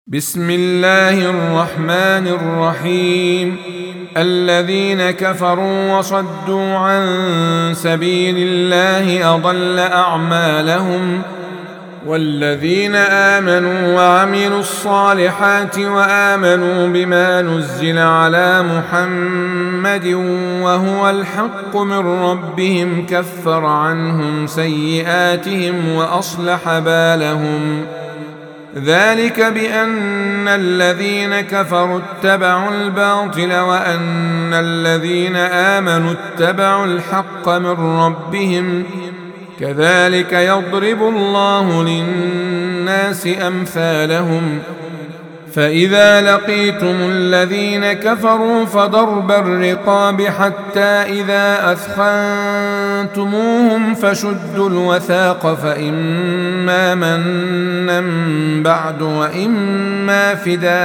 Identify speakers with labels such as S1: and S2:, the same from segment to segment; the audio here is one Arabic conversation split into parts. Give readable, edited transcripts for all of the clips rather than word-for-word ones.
S1: بسم الله الرحمن الرحيم. الذين كفروا وصدوا عن سبيل الله أضل أعمالهم، والذين آمنوا وعملوا الصالحات وآمنوا بما نزل على محمد وهو الحق من ربهم كفر عنهم سيئاتهم وأصلح بالهم. ذلك بأن الذين كفروا اتبعوا الباطل وأن الذين آمنوا اتبعوا الحق من ربهم، كذلك يضرب الله للناس أمثالهم. فإذا لقيتم الذين كفروا فضرب الرقاب حتى إذا أثخنتموهم فشدوا الوثاق، فإما منا بعد وإما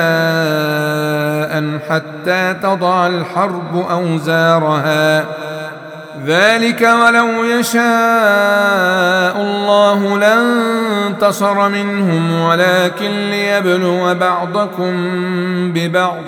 S1: فداء حتى تضع الحرب أوزارها. ذلك ولو يشاء الله لانتصر منهم ولكن ليبلو بعضكم ببعض.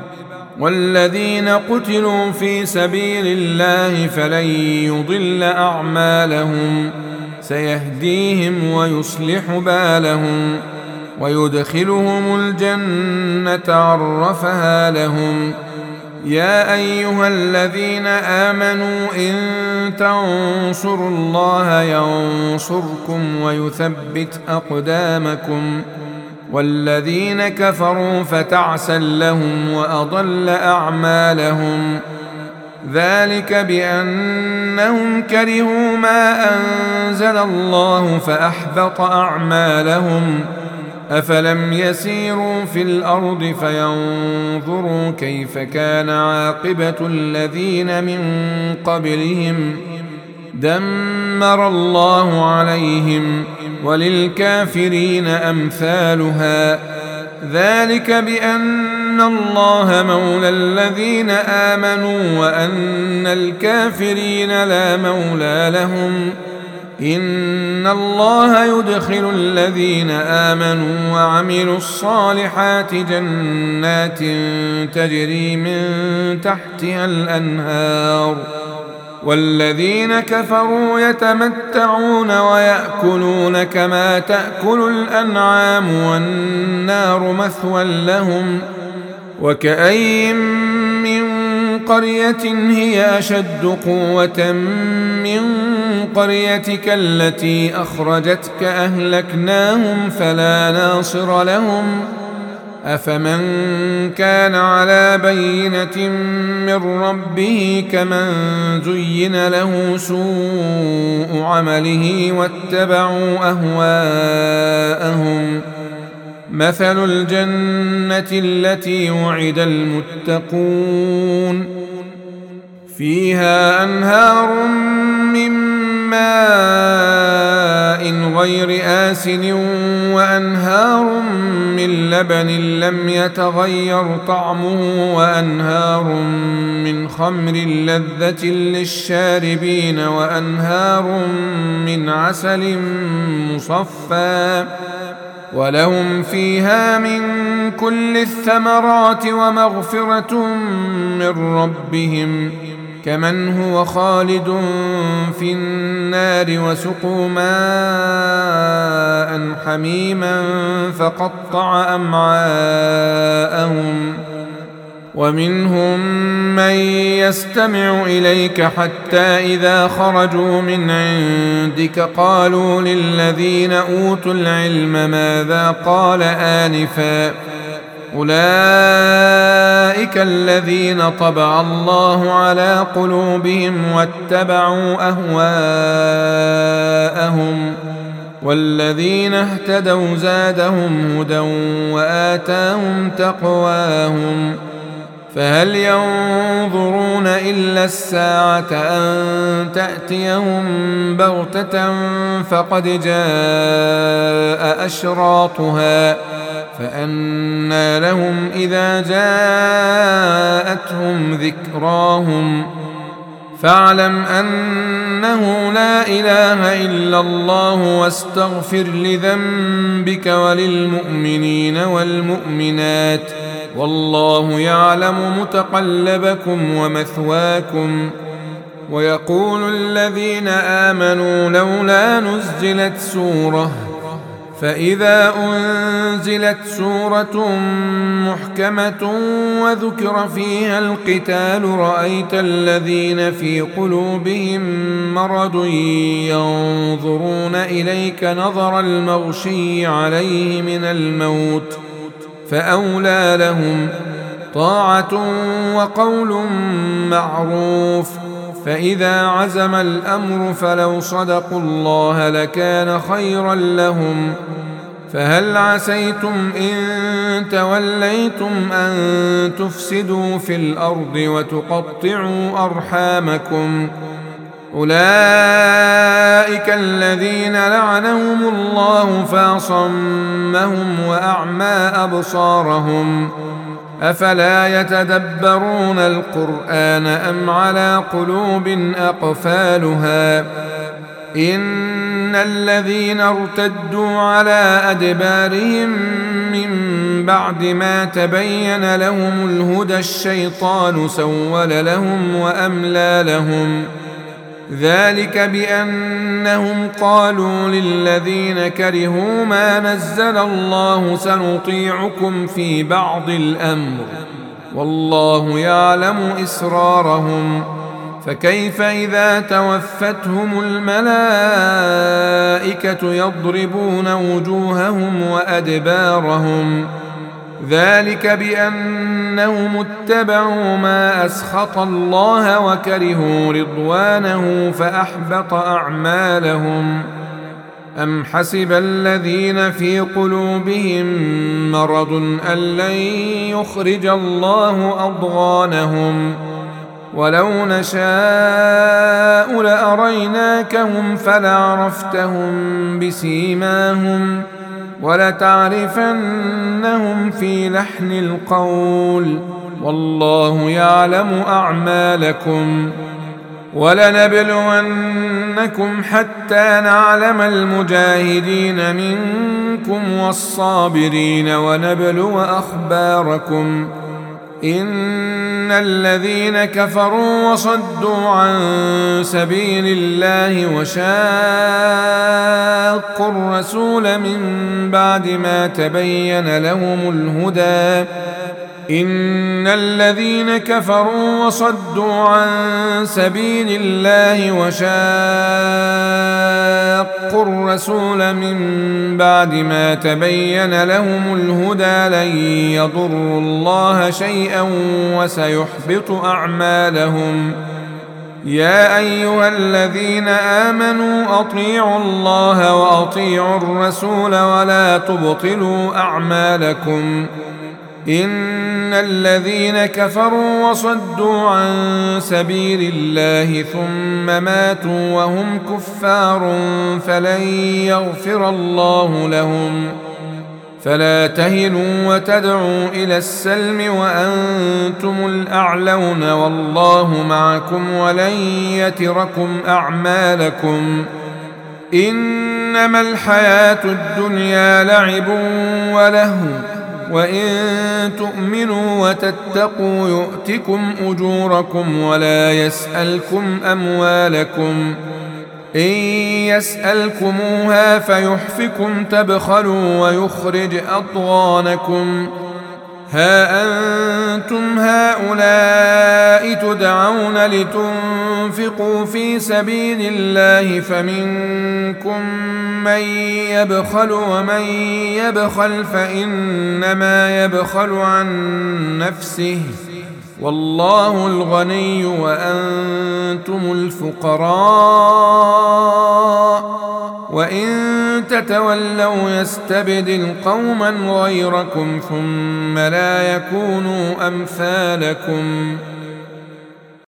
S1: والذين قتلوا في سبيل الله فلن يضل أعمالهم، سيهديهم ويصلح بالهم ويدخلهم الجنة عرفها لهم. يا أيها الذين آمنوا إن تنصروا الله ينصركم ويثبت أقدامكم. والذين كفروا فتعسا لهم وأضل أعمالهم. ذلك بأنهم كرهوا ما أنزل الله فأحبط أعمالهم. أفلم يسيروا في الأرض فينظروا كيف كان عاقبة الذين من قبلهم، دمر الله عليهم وللكافرين أمثالها. ذلك بأن الله مولى الذين آمنوا وأن الكافرين لا مولى لهم. إن الله يدخل الذين آمنوا وعملوا الصالحات جنات تجري من تحتها الأنهار، والذين كفروا يتمتعون ويأكلون كما تأكل الأنعام والنار مثوى لهم. وكأين من قرية هي أشد قوة من قريتك التي أخرجتك أهلكناهم فلا ناصر لهم. أفمن كان على بينة من ربه كمن زين له سوء عمله واتبعوا أهواءهم. مثل الجنة التي وعد المتقون فيها أنهار من ماء غير آسن وأنهار من لبن لم يتغير طعمه وأنهار من خمر لذة للشاربين وأنهار من عسل مصفى ولهم فيها من كل الثمرات ومغفرة من ربهم كمن هو خالد في النار وسقوا ماء حميما فقطع أمعاءهم. ومنهم من يستمع إليك حتى إذا خرجوا من عندك قالوا للذين أوتوا العلم ماذا قال آنفا. أولئك الذين طبع الله على قلوبهم واتبعوا أهواءهم. والذين اهتدوا زادهم هدى وآتاهم تقواهم. فهل ينظرون إلا الساعة أن تأتيهم بغتة فقد جاء أشراطها فأنى لهم إذا جاءتهم ذكراهم. فاعلم أن أنه لا إله إلا الله واستغفر لذنبك وللمؤمنين والمؤمنات والله يعلم متقلبكم ومثواكم. ويقول الذين آمنوا لولا نزلت سورة، فإذا أنزلت سورة محكمة وذكر فيها القتال رأيت الذين في قلوبهم مرض ينظرون إليك نظر المغشي عليه من الموت، فأولى لهم طاعة وقول معروف. فإذا عزم الأمر فلو صدقوا الله لكان خيرا لهم. فهل عسيتم إن توليتم أن تفسدوا في الأرض وتقطعوا أرحامكم؟ أولئك الذين لعنهم الله فأصمهم وأعمى أبصارهم. أفلا يتدبرون القرآن أم على قلوب أقفالها؟ إن الذين ارتدوا على أدبارهم من بعد ما تبين لهم الهدى الشيطان سول لهم وأملى لهم. ذلك بأنهم قالوا للذين كرهوا ما نزل الله سنطيعكم في بعض الأمر والله يعلم إسرارهم. فكيف إذا توفتهم الملائكة يضربون وجوههم وأدبارهم؟ ذلك بأنهم اتبعوا ما أسخط الله وكرهوا رضوانه فأحبط أعمالهم. أم حسب الذين في قلوبهم مرض أن لن يخرج الله أضغانهم؟ ولو نشاء لأريناكهم فلعرفتهم بسيماهم ولتعرفنهم في لحن القول والله يعلم أعمالكم. ولنبلونكم حتى نعلم المجاهدين منكم والصابرين ونبلو أخباركم. إن الذين كفروا وصدوا عن سبيل الله وشاقوا الرسول من بعد ما تبين لهم الهدى إن الذين كفروا وصدوا عن سبيل الله وشاقوا الرسول من بعد ما تبين لهم الهدى لن يضروا الله شيئا وسيحبط أعمالهم. يا أيها الذين آمنوا أطيعوا الله وأطيعوا الرسول ولا تبطلوا أعمالكم. إن الذين كفروا وصدوا عن سبيل الله ثم ماتوا وهم كفار فلن يغفر الله لهم. فلا تهنوا وتدعوا إلى السلم وأنتم الأعلون والله معكم ولن يتركم أعمالكم. إنما الحياة الدنيا لعب ولهو وإن تؤمنوا وتتقوا يؤتكم أجوركم ولا يسألكم أموالكم. إن يسألكموها فيحفكم تبخلوا ويخرج أضغانكم. ها أنتم هؤلاء تدعون لتنفقوا في سبيل الله فمنكم من يبخل ومن يبخل فإنما يبخل عن نفسه والله الغني وأنتم الفقراء وإن تتولوا يستبدل قوما غيركم ثم لا يكونوا أمثالكم.